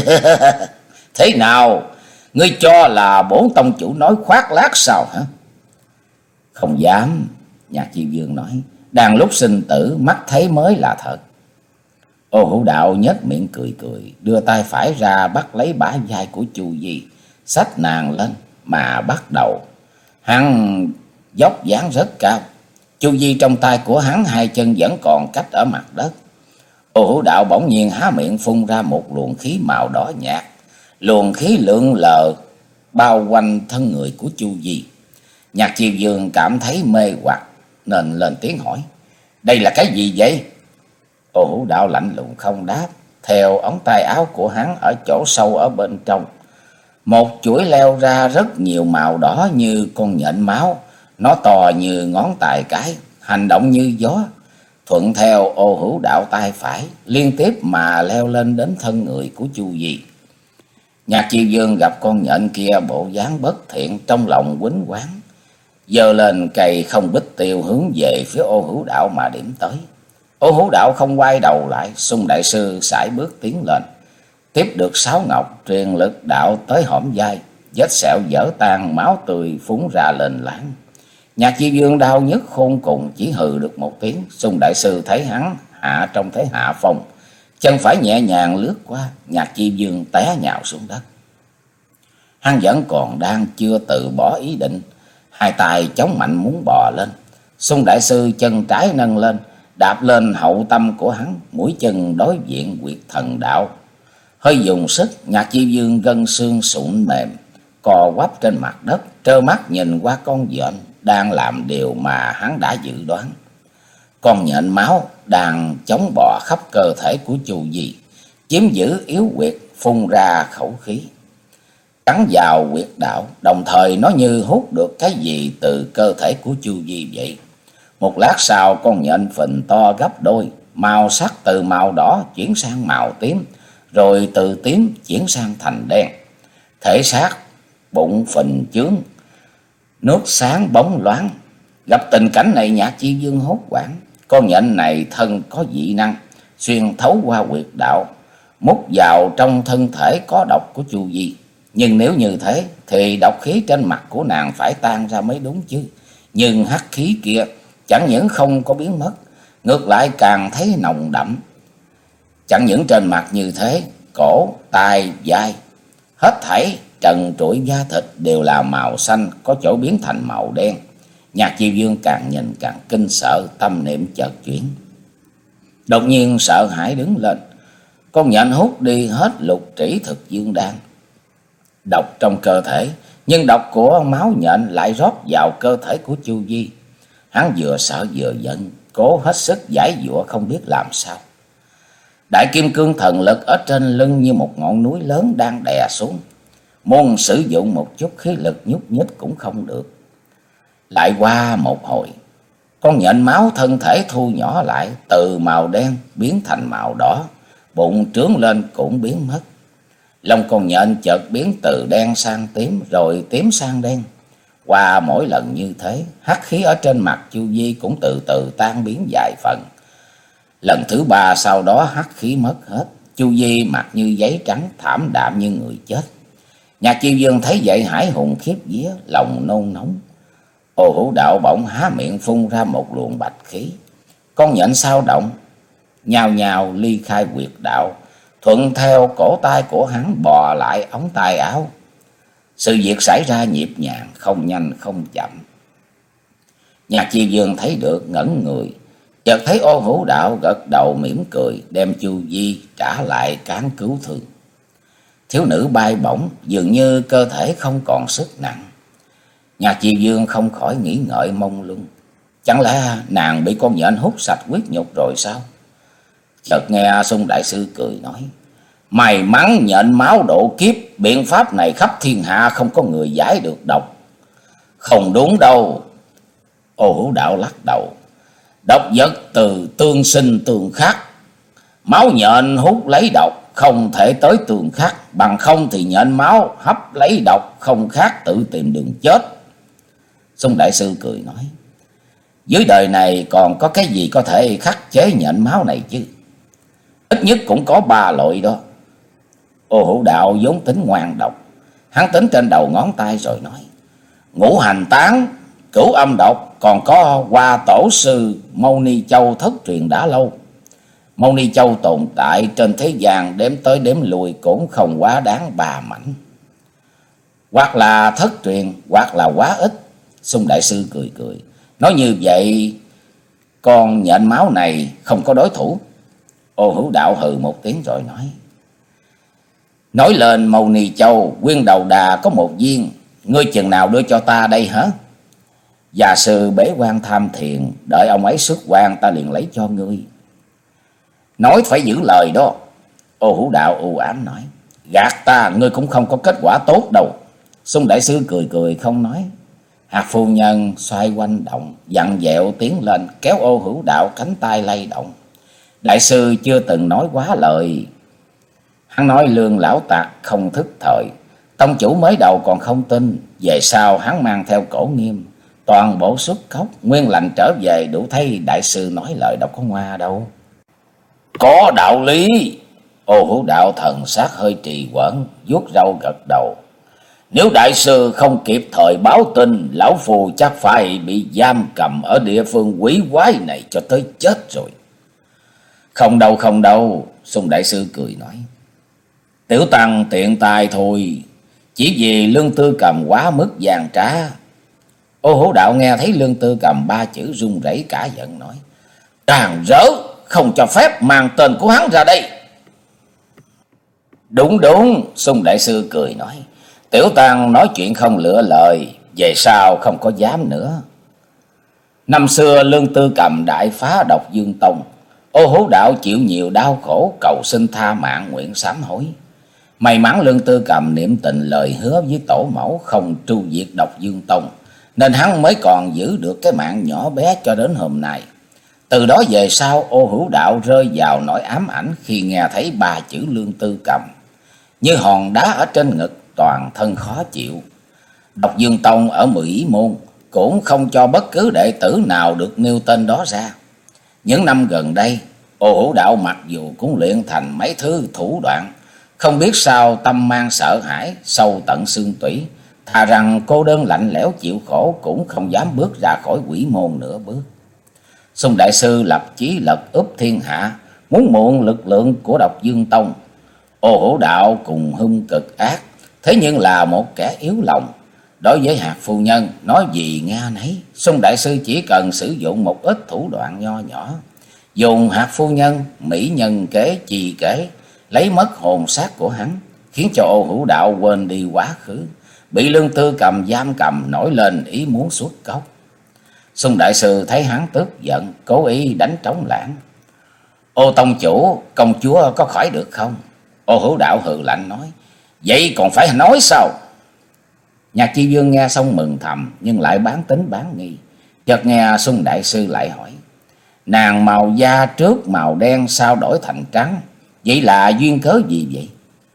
Thế nào? Ngươi cho là bổn tông chủ nói khoác lác sao hả? Không dám. Nhạc Chiêu Dương nói. Đang lúc sinh tử, mắt thấy mới là thật. Ô Hữu Đạo nhếch miệng cười cười, đưa tay phải ra bắt lấy bả vai của Chu Di, xách nàng lên mà bắt đầu. Hắn dốc dáng rất cao. Chu Di trong tay của hắn hai chân vẫn còn cách ở mặt đất. Ô Hữu Đạo bỗng nhiên há miệng phun ra một luồng khí màu đỏ nhạt. Luồng khí lượn lờ bao quanh thân người của Chu Di. Nhạc Chiêu Dương cảm thấy mê hoặc nên lên tiếng hỏi. Đây là cái gì vậy? Ô Hữu Đạo lạnh lùng không đáp. Theo ống tay áo của hắn ở chỗ sâu ở bên trong, một chuỗi leo ra rất nhiều màu đỏ như con nhện máu. Nó to như ngón tay cái, hành động như gió, thuận theo Ô Hữu Đạo tay phải, liên tiếp mà leo lên đến thân người của Chu Di. Nhạc Chiêu Dương gặp con nhện kia bộ dáng bất thiện, trong lòng quýnh quán, giơ lên cây không bích tiêu hướng về phía Ô Hữu Đạo mà điểm tới. Ô Hữu Đạo không quay đầu lại, Xung đại sư sải bước tiến lên, tiếp được sáu ngọc, truyền lực đạo tới hõm vai, vết sẹo vỡ tan, máu tươi phúng ra lên láng. Nhạc Chiêu Dương đau nhức khôn cùng, chỉ hừ được một tiếng. Xung đại sư thấy hắn hạ trong thế hạ phong, chân phải nhẹ nhàng lướt qua, Nhạc Chiêu Dương té nhào xuống đất. Hắn vẫn còn đang chưa từ bỏ ý định, hai tay chống mạnh muốn bò lên. Xung đại sư chân trái nâng lên, đạp lên hậu tâm của hắn, mũi chân đối diện huyệt thần đạo. Hơi dùng sức, Nhạc Chiêu Dương gân xương sụn mềm, co quắp trên mặt đất, trơ mắt nhìn qua con nhện đang làm điều mà hắn đã dự đoán. Con nhện máu đang chống bò khắp cơ thể của Chu Di, chiếm giữ yếu huyệt, phun ra khẩu khí, cắn vào huyệt đạo, đồng thời nó như hút được cái gì từ cơ thể của Chu Di vậy. Một lát sau, con nhện phình to gấp đôi, màu sắc từ màu đỏ chuyển sang màu tím, rồi từ tím chuyển sang thành đen. Thể xác bụng phình chướng, nước sáng bóng loáng. Gặp tình cảnh này, Nhạc Chiêu Dương hốt hoảng. Con nhện này thân có dị năng, xuyên thấu qua huyệt đạo, mút vào trong thân thể có độc của Chu Di. Nhưng nếu như thế thì độc khí trên mặt của nàng phải tan ra mới đúng chứ. Nhưng hắc khí kia chẳng những không có biến mất, ngược lại càng thấy nồng đậm. Chẳng những trên mặt như thế, cổ, tai, vai, hết thảy trần trụi da thịt đều là màu xanh, có chỗ biến thành màu đen. Nhạc Chiêu Dương càng nhìn càng kinh sợ, tâm niệm chợt chuyển. Đột nhiên sợ hãi đứng lên. Con nhện hút đi hết lục trĩ thực dương đan, độc trong cơ thể, nhưng độc của máu nhện lại rót vào cơ thể của Chu Di. Hắn vừa sợ vừa giận, cố hết sức giải dụa không biết làm sao. Đại kim cương thần lực ở trên lưng như một ngọn núi lớn đang đè xuống, muốn sử dụng một chút khí lực nhúc nhích cũng không được. Lại qua một hồi, con nhện máu thân thể thu nhỏ lại, từ màu đen biến thành màu đỏ, bụng trướng lên cũng biến mất. Lông con nhện chợt biến từ đen sang tím, rồi tím sang đen. Qua mỗi lần như thế, hắc khí ở trên mặt Chu Di cũng từ từ tan biến vài phần. Lần thứ ba sau đó hắc khí mất hết, Chu Di mặt như giấy trắng, thảm đạm như người chết. Nhạc Chiêu Dương thấy vậy hãi hùng khiếp vía, lòng nôn nóng. Ô Hữu Đạo bỗng há miệng phun ra một luồng bạch khí. Con nhện sao động, nhào nhào ly khai huyệt đạo, thuận theo cổ tay của hắn bò lại ống tay áo. Sự việc xảy ra nhịp nhàng, không nhanh không chậm. Nhạc Chi Dương thấy được ngẩn người, chợt thấy Ô Hữu Đạo gật đầu mỉm cười, đem chu vi trả lại cán cứu thương. Thiếu nữ bay bổng, dường như cơ thể không còn sức nặng. Nhạc Chi Dương không khỏi nghĩ ngợi mông lung. Chẳng lẽ nàng bị con nhện hút sạch huyết nhục rồi sao? Chợt nghe Xung đại sư cười nói: May mắn nhện máu độ kiếp, biện pháp này khắp thiên hạ không có người giải được độc. Không đúng đâu. Ô Hữu Đạo lắc đầu: Độc vật từ tương sinh tương khắc, máu nhện hút lấy độc không thể tới tương khắc, bằng không thì nhện máu hấp lấy độc không khác tự tìm đường chết. Xung đại sư cười nói: Dưới đời này còn có cái gì có thể khắc chế nhện máu này chứ? Ít nhất cũng có ba loại đó. Ô Hữu Đạo vốn tính ngoan độc, hắn tính trên đầu ngón tay rồi nói: Ngũ hành tán, cửu âm độc, còn có Hoa tổ sư Mâu Ni Châu thất truyền đã lâu. Mâu Ni Châu tồn tại trên thế gian đếm tới đếm lui cũng không quá đáng ba mảnh. Hoặc là thất truyền, hoặc là quá ít. Xung đại sư cười cười nói: Như vậy con nhện máu này không có đối thủ. Ô Hữu Đạo hừ một tiếng rồi nói: Nói lên Mâu Ni Châu, nguyên đầu đà có một viên, ngươi chừng nào đưa cho ta đây hả? Già sư bế quan tham thiền, đợi ông ấy xuất quan ta liền lấy cho ngươi. Nói phải giữ lời đó. Ô Hữu Đạo u ám nói: Gạt ta, ngươi cũng không có kết quả tốt đâu. Xung đại sư cười cười không nói. Hạt phu nhân xoay quanh động, dặn dẹo tiến lên kéo Ô Hữu Đạo cánh tay lay động. Đại sư chưa từng nói quá lời. Hắn nói Lương lão tặc không thức thời, tông chủ mới đầu còn không tin, về sau hắn mang theo Cổ Nghiêm toàn bộ xuất cốc, nguyên lành trở về, đủ thấy đại sư nói lời đâu có ngoa đâu. Có đạo lý. Ô Hữu Đạo thần sắc hơi trì hoãn, vuốt râu gật đầu: Nếu đại sư không kịp thời báo tin, lão phù chắc phải bị giam cầm ở địa phương quỷ quái này cho tới chết rồi. Không đâu không đâu. Xung đại sư cười nói: Tiểu tăng tiện tài thôi, chỉ vì Lương Tư Cầm quá mức gian trá. Ô Hữu Đạo nghe thấy Lương Tư Cầm ba chữ run rẩy cả giận nói: Càng rỡ, không cho phép mang tên của hắn ra đây. Đúng đúng. Xung đại sư cười nói: Tiểu tăng nói chuyện không lựa lời, về sau không có dám nữa. Năm xưa Lương Tư Cầm đại phá Độc Dương Tông, Ô Hữu Đạo chịu nhiều đau khổ, cầu xin tha mạng nguyện sám hối. May mắn Lương Tư Cầm niệm tình lời hứa với tổ mẫu không tru diệt Độc Dương Tông, nên hắn mới còn giữ được cái mạng nhỏ bé cho đến hôm nay. Từ đó về sau, Ô Hữu Đạo rơi vào nỗi ám ảnh khi nghe thấy ba chữ Lương Tư Cầm, như hòn đá ở trên ngực, toàn thân khó chịu. Độc Dương Tông ở Mười Ý Môn cũng không cho bất cứ đệ tử nào được nêu tên đó ra. Những năm gần đây, Ô Hữu Đạo mặc dù cũng luyện thành mấy thứ thủ đoạn, không biết sao tâm mang sợ hãi sâu tận xương tủy, thà rằng cô đơn lạnh lẽo chịu khổ cũng không dám bước ra khỏi quỷ môn nửa bước. Xung đại sư lập chí lật úp thiên hạ, muốn mượn lực lượng của Độc Dương Tông. Ô Hữu Đạo cùng hung cực ác, thế nhưng là một kẻ yếu lòng. Đối với Hạt phu nhân nói gì nghe nấy, Xung đại sư chỉ cần sử dụng một ít thủ đoạn nho nhỏ, dùng Hạt phu nhân mỹ nhân kế chi kế, lấy mất hồn xác của hắn, khiến cho Ô Hữu Đạo quên đi quá khứ, bị Lương Tư Cầm giam cầm, nổi lên ý muốn xuất cốc. Xung đại sư thấy hắn tức giận, cố ý đánh trống lãng. Ô tông chủ, công chúa có khỏi được không? Ô Hữu Đạo hừ lạnh nói: Vậy còn phải nói sao? Nhạc Chi Dương nghe xong mừng thầm, nhưng lại bán tính bán nghi. Chợt nghe Xung đại sư lại hỏi: Nàng màu da trước màu đen sao đổi thành trắng, vậy là duyên cớ gì vậy?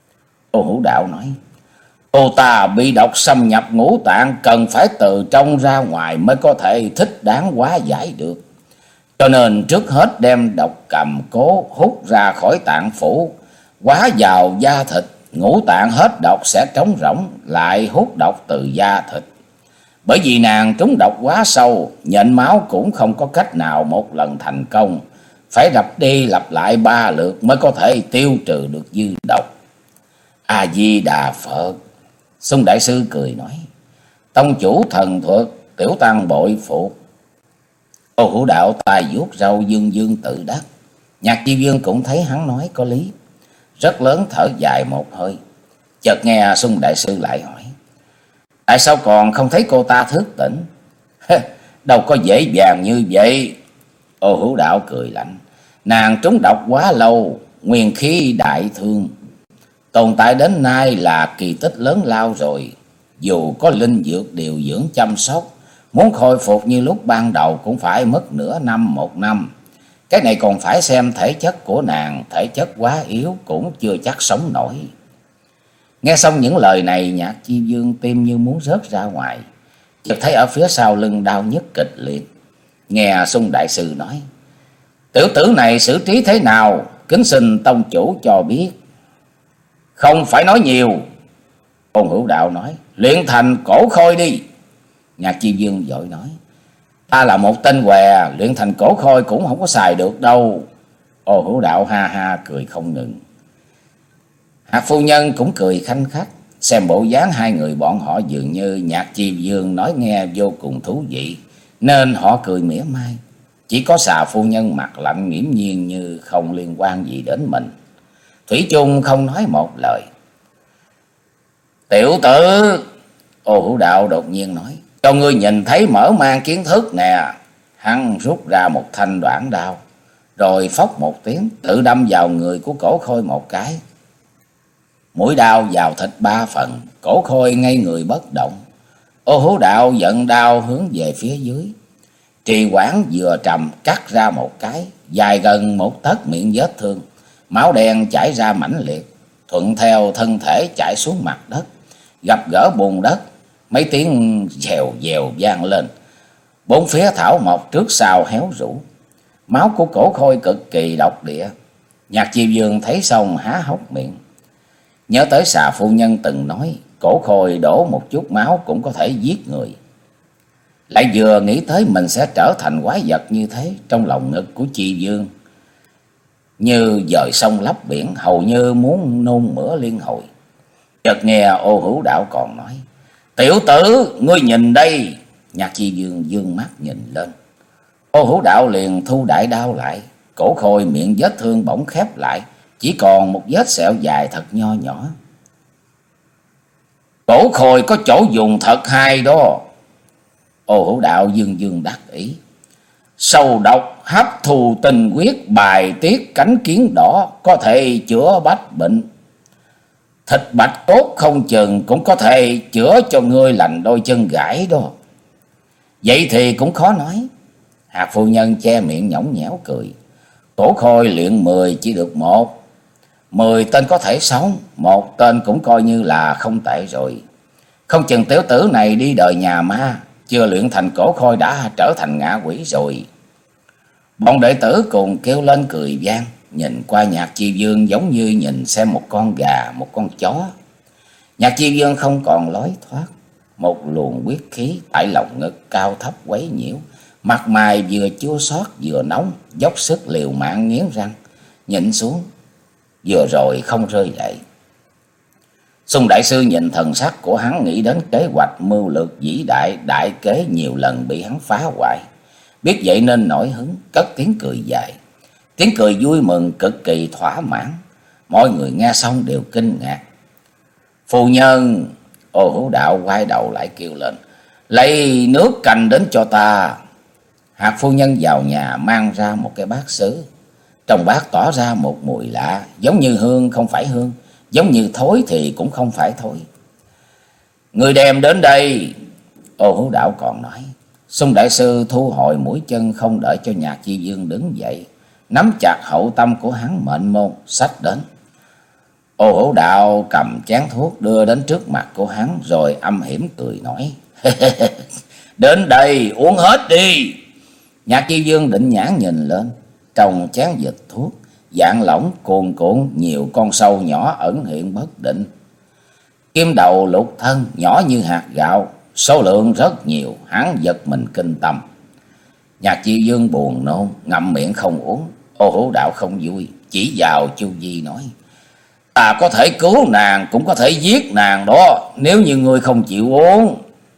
Ô Hữu Đạo nói: Cô ta bị độc xâm nhập ngũ tạng, cần phải từ trong ra ngoài mới có thể thích đáng hóa giải được. Cho nên trước hết đem độc cầm cố hút ra khỏi tạng phủ, hóa vào da thịt, ngũ tạng hết độc sẽ trống rỗng, lại hút độc từ da thịt. Bởi vì nàng trúng độc quá sâu, nhện máu cũng không có cách nào một lần thành công, phải lặp đi lặp lại ba lượt mới có thể tiêu trừ được dư độc. A Di Đà Phật. Xung đại sư cười nói: Tông chủ thần thuật, tiểu tăng bội phục. Ô Hữu Đạo tài vuốt râu dương dương tự đắc. Nhạc Chi Vương cũng thấy hắn nói có lý, rất lớn thở dài một hơi. Chợt nghe Xung đại sư lại hỏi: Tại sao còn không thấy cô ta thức tỉnh? Đâu có dễ dàng như vậy. Ô Hữu Đạo cười lạnh: Nàng trúng độc quá lâu, nguyên khí đại thương, tồn tại đến nay là kỳ tích lớn lao rồi. Dù có linh dược điều dưỡng chăm sóc, muốn khôi phục như lúc ban đầu cũng phải mất nửa năm một năm. Cái này còn phải xem thể chất của nàng, thể chất quá yếu cũng chưa chắc sống nổi. Nghe xong những lời này, Nhạc Chi Vương tim như muốn rớt ra ngoài, chợt thấy ở phía sau lưng đau nhức kịch liệt. Nghe Xung đại sư nói: Tiểu tử này xử trí thế nào, kính xin tông chủ cho biết. Không phải nói nhiều. Ôn Hữu Đạo nói: Luyện thành cổ khôi đi. Nhạc Chi Vương vội nói: Ta là một tên què, luyện thành cổ khôi cũng không có xài được đâu. Ô Hữu Đạo ha ha cười không ngừng. Hạc phu nhân cũng cười khanh khách, xem bộ dáng hai người bọn họ dường như Nhạc Chi Vương nói nghe vô cùng thú vị, nên họ cười mỉa mai. Chỉ có Xà phu nhân mặt lạnh nghiễm nhiên như không liên quan gì đến mình, thủy chung không nói một lời. Tiểu tử, Ô Hữu Đạo đột nhiên nói: Cho ngươi nhìn thấy mở mang kiến thức nè. Hắn rút ra một thanh đoạn đao, rồi phốc một tiếng tự đâm vào người của cổ khôi một cái. Mũi đao vào thịt ba phần, cổ khôi ngay người bất động. Ô Hữu Đạo giận đao hướng về phía dưới, trì hoãn vừa trầm cắt ra một cái, dài gần một tấc miệng vết thương, máu đen chảy ra mãnh liệt, thuận theo thân thể chảy xuống mặt đất, gặp gỡ bùn đất, mấy tiếng dèo dèo vang lên. Bốn phía thảo mộc trước sau héo rũ, máu của cổ khôi cực kỳ độc địa. Nhạc Chi Vương thấy xong há hốc miệng, nhớ tới Xà phu nhân từng nói cổ khôi đổ một chút máu cũng có thể giết người. Lại vừa nghĩ tới mình sẽ trở thành quái vật như thế, trong lòng ngực của Chi Vương như dời sông lấp biển, hầu như muốn nôn mửa liên hồi. Chợt nghe Ô Hữu Đạo còn nói: Tiểu tử, ngươi nhìn đây. Nhạc Chi Vương dương mắt nhìn lên. Ô Hữu Đạo liền thu đại đao lại, cổ khôi miệng vết thương bỗng khép lại, chỉ còn một vết sẹo dài thật nho nhỏ. Cổ khôi có chỗ dùng thật hay đó. Ô Hữu Đạo dương dương đắc ý: Sâu độc hấp thù tình quyết, bài tiết cánh kiến đỏ, có thể chữa bách bệnh. Thịt bạch tốt không chừng cũng có thể chữa cho ngươi lành đôi chân gãi đó. Vậy thì cũng khó nói. Hạc phu nhân che miệng nhõng nhẽo cười: Cổ khôi luyện mười chỉ được một, mười tên có thể sống, một tên cũng coi như là không tệ rồi. Không chừng tiểu tử này đi đời nhà ma, chưa luyện thành cổ khôi đã trở thành ngạ quỷ rồi. Bọn đệ tử cùng kêu lên cười vang, nhìn qua Nhạc Chi Vương giống như nhìn xem một con gà, một con chó. Nhạc Chi Vương không còn lối thoát, một luồng huyết khí tại lòng ngực cao thấp quấy nhiễu, mặt mày vừa chua xót vừa nóng, dốc sức liều mạng nghiến răng nhịn xuống, vừa rồi không rơi lệ. Xung đại sư nhìn thần sắc của hắn, nghĩ đến kế hoạch mưu lược vĩ đại, đại kế nhiều lần bị hắn phá hoại, biết vậy nên nổi hứng, cất tiếng cười dài. Tiếng cười vui mừng cực kỳ thỏa mãn, mọi người nghe xong đều kinh ngạc. Phu nhân! Ô Hữu Đạo quay đầu lại kêu lên: Lấy nước canh đến cho ta. Hạc phu nhân vào nhà mang ra một cái bát sứ, trong bát tỏ ra một mùi lạ, giống như hương không phải hương, giống như thối thì cũng không phải thối. Người đem đến đây. Ô Hữu Đạo còn nói. Xung đại sư thu hồi mũi chân, không đợi cho Nhạc Chi Vương đứng dậy, nắm chặt hậu tâm của hắn mệnh môn xách đến. Ô Hữu Đạo cầm chén thuốc đưa đến trước mặt của hắn, rồi âm hiểm cười nói: Đến đây uống hết đi. Nhạc Chi Vương định nhãn nhìn lên, trong chén dịch thuốc dạng lỏng cuồn cuộn, nhiều con sâu nhỏ ẩn hiện bất định. Kim đầu lục thân nhỏ như hạt gạo, số lượng rất nhiều, hắn giật mình kinh tâm. Nhạc Chi Dương buồn nôn, ngậm miệng không uống. Ô Hữu Đạo không vui, chỉ vào Chu Di nói: Ta có thể cứu nàng, cũng có thể giết nàng đó, nếu như ngươi không chịu uống.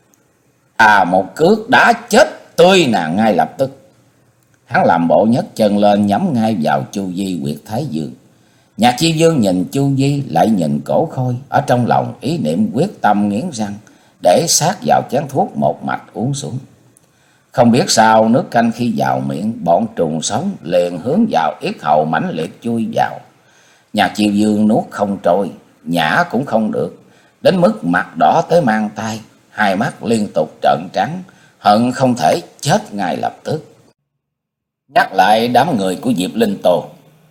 À một cước đá chết tươi nàng ngay lập tức. Hắn làm bộ nhấc chân lên nhắm ngay vào Chu Di huyệt thái dương. Nhạc Chi Dương nhìn Chu Di lại nhìn Cổ Khôi, ở trong lòng ý niệm quyết tâm nghiến răng để sát vào chén thuốc một mạch uống xuống. Không biết sao nước canh khi vào miệng, bọn trùng sống liền hướng vào yết hầu mãnh liệt chui vào. Nhạc Chi Dương nuốt không trôi, nhả cũng không được, đến mức mặt đỏ tới mang tai, hai mắt liên tục trợn trắng, hận không thể chết ngay lập tức. Nhắc lại đám người của Diệp Linh Tô,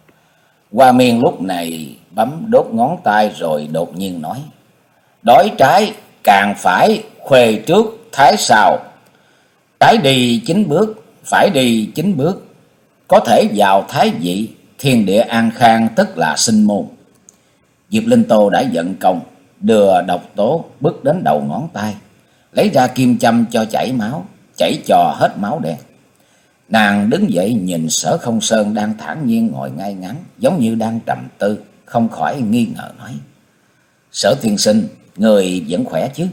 Hoa Miên lúc này bấm đốt ngón tay rồi đột nhiên nói: Đói trái càng phải khuê trước thái sau, trái đi chín bước, phải đi chín bước, có thể vào thái vị, thiên địa an khang tức là sinh môn. Diệp Linh Tô đã giận công, đưa độc tố bước đến đầu ngón tay, lấy ra kim châm cho chảy máu, chảy cho hết máu đen. Nàng đứng dậy nhìn Sở Không Sơn đang thản nhiên ngồi ngay ngắn, giống như đang trầm tư, không khỏi nghi ngờ nói: Sở tiên sinh, người vẫn khỏe chứ?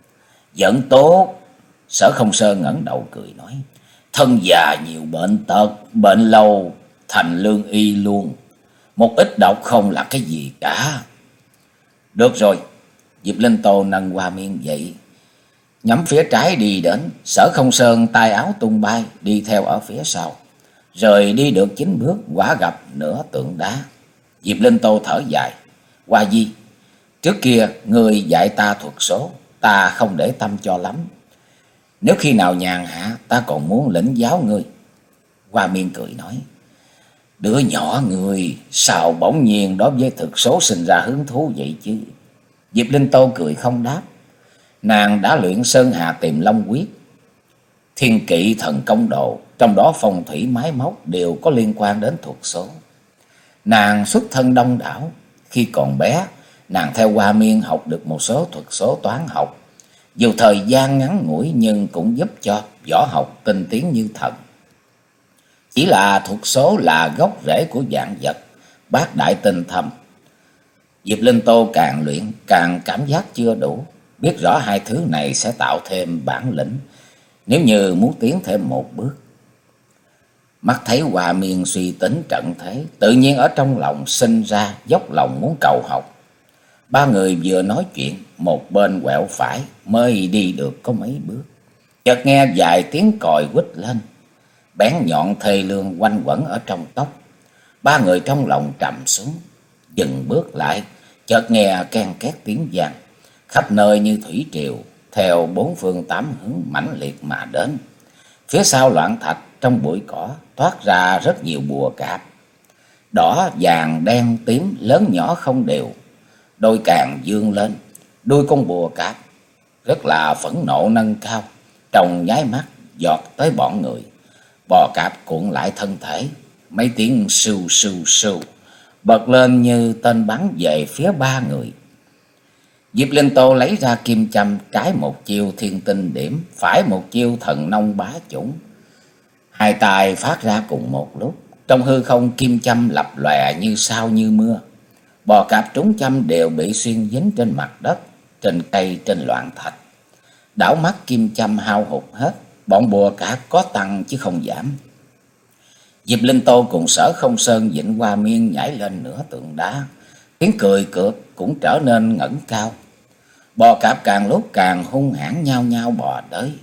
Vẫn tốt. Sở Không Sơn ngẩng đầu cười nói: Thân già nhiều bệnh tật, bệnh lâu thành lương y luôn, một ít độc không là cái gì cả. Được rồi. Diệp Linh Tô nâng Hoa Miên dậy, nhắm phía trái đi đến. Sở Không Sơn tay áo tung bay đi theo ở phía sau, rồi đi được chín bước quả gặp nửa tượng đá. Diệp Linh Tô thở dài: Hoa Di, trước kia người dạy ta thuật số, ta không để tâm cho lắm, nếu khi nào nhàn hạ ta còn muốn lĩnh giáo ngươi. Hoa Miên cười nói: Đứa nhỏ người sao bỗng nhiên đối với thực số sinh ra hứng thú vậy chứ? Diệp Linh Tô cười không đáp. Nàng đã luyện Sơn Hà Tiềm Long Quyết, Thiên Kỵ Thần Công Đồ, trong đó phong thủy máy móc đều có liên quan đến thuật số. Nàng xuất thân đông đảo, khi còn bé nàng theo Hoa Miên học được một số thuật số toán học, dù thời gian ngắn ngủi nhưng cũng giúp cho võ học tinh tiến như thần. Chỉ là thuật số là gốc rễ của vạn vật, bát đại tinh thâm. Diệp Linh Tô càng luyện càng cảm giác chưa đủ, biết rõ hai thứ này sẽ tạo thêm bản lĩnh nếu như muốn tiến thêm một bước. Mắt thấy Hoa Miên suy tính trận thế, tự nhiên ở trong lòng sinh ra dốc lòng muốn cầu học. Ba người vừa nói chuyện, một bên quẹo phải mới đi được có mấy bước, chợt nghe vài tiếng còi huýt lên, bén nhọn thê lương quanh quẩn ở trong tóc. Ba người trong lòng trầm xuống, dừng bước lại, chợt nghe ken két tiếng vang, khắp nơi như thủy triều, theo bốn phương tám hướng mãnh liệt mà đến. Phía sau loạn thạch trong bụi cỏ thoát ra rất nhiều bùa cạp, đỏ vàng đen tím lớn nhỏ không đều, đôi càng dương lên, đuôi con bùa cạp rất là phẫn nộ nâng cao, trong nháy mắt giọt tới bọn người. Bò cạp cuộn lại thân thể, mấy tiếng sưu sưu sưu bật lên như tên bắn về phía ba người. Diệp Linh Tô lấy ra kim châm, trái một chiêu thiên tinh điểm, phải một chiêu thần nông bá chủng. Hai tay phát ra cùng một lúc, trong hư không kim châm lập lòe như sao như mưa. Bò cạp trúng châm đều bị xuyên dính trên mặt đất, trên cây, trên loạn thạch. Đảo mắt kim châm hao hụt hết, bọn bùa cạp có tăng chứ không giảm. Diệp Linh Tô cùng Sở Không Sơn vịnh Hoa Miên nhảy lên nửa tượng đá, tiếng cười cợt cũng trở nên ngẩng cao. Bò cạp càng lúc càng hung hãn nhao nhao bò tới.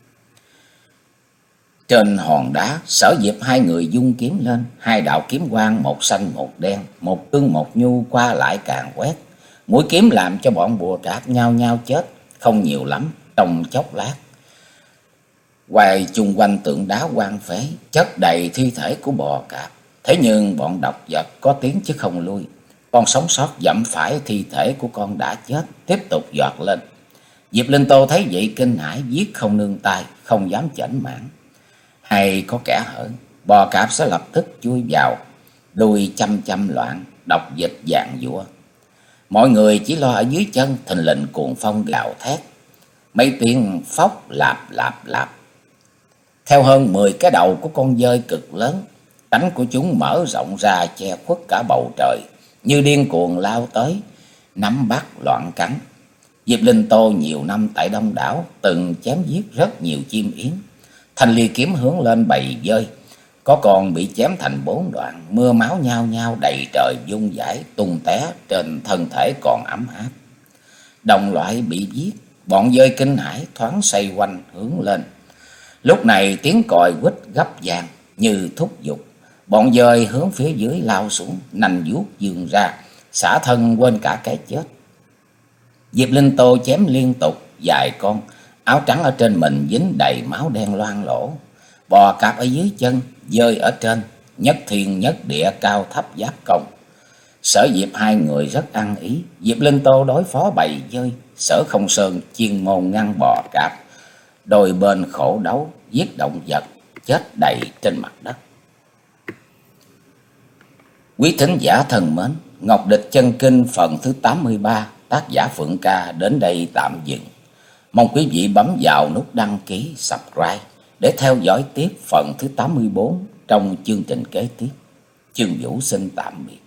Trên hòn đá, Sở Diệp hai người dung kiếm lên, hai đạo kiếm quang một xanh một đen, một cương một nhu qua lại càng quét. Mũi kiếm làm cho bọn bùa cạp nhao nhao chết, không nhiều lắm, trong chốc lát. Quay chung quanh tượng đá hoang phế, chất đầy thi thể của bò cạp. Thế nhưng bọn độc vật có tiếng chứ không lui. Con sống sót dẫm phải thi thể của con đã chết, tiếp tục giọt lên. Diệp Linh Tô thấy vậy kinh hãi, giết không nương tay, không dám chảnh mảng. Hay có kẻ hở, bò cạp sẽ lập tức chui vào, đuôi chăm chăm loạn, độc dịch dạng dụa. Mọi người chỉ lo ở dưới chân, thình lình cuồng phong gào thét. mấy tiếng phóc lạp lạp lạp. Theo hơn mười cái đầu của con dơi cực lớn, cánh của chúng mở rộng ra che khuất cả bầu trời, như điên cuồng lao tới, nắm bắt loạn cánh. Diệp Linh Tô nhiều năm tại Đông Đảo, từng chém giết rất nhiều chim yến. Thanh ly kiếm hướng lên bầy dơi, có con bị chém thành bốn đoạn, mưa máu nhao nhao đầy trời vung vãi tung té trên thân thể còn ấm áp. Đồng loại bị giết, bọn dơi kinh hãi thoáng xoay quanh hướng lên. Lúc này tiếng còi quýt gấp vang như thúc giục, bọn dơi hướng phía dưới lao xuống, nành vuốt vươn ra, xả thân quên cả cái chết. Diệp Linh Tô chém liên tục vài con, áo trắng ở trên mình dính đầy máu đen loang lổ, bò cạp ở dưới chân, dơi ở trên, nhất thiên nhất địa cao thấp giáp công. Sở Diệp hai người rất ăn ý. Diệp Linh Tô đối phó bầy dơi, Sở Không Sơn chuyên môn ngăn bò cạp, đôi bên khổ đấu giết động vật chết đầy trên mặt đất. Quý thính giả thân mến, Ngọc Địch Chân Kinh phần thứ tám mươi ba, tác giả Phượng Ca đến đây tạm dừng. Mong quý vị bấm vào nút đăng ký, subscribe để theo dõi tiếp phần thứ tám mươi bốn trong chương trình kế tiếp. Chương Vũ xin tạm biệt.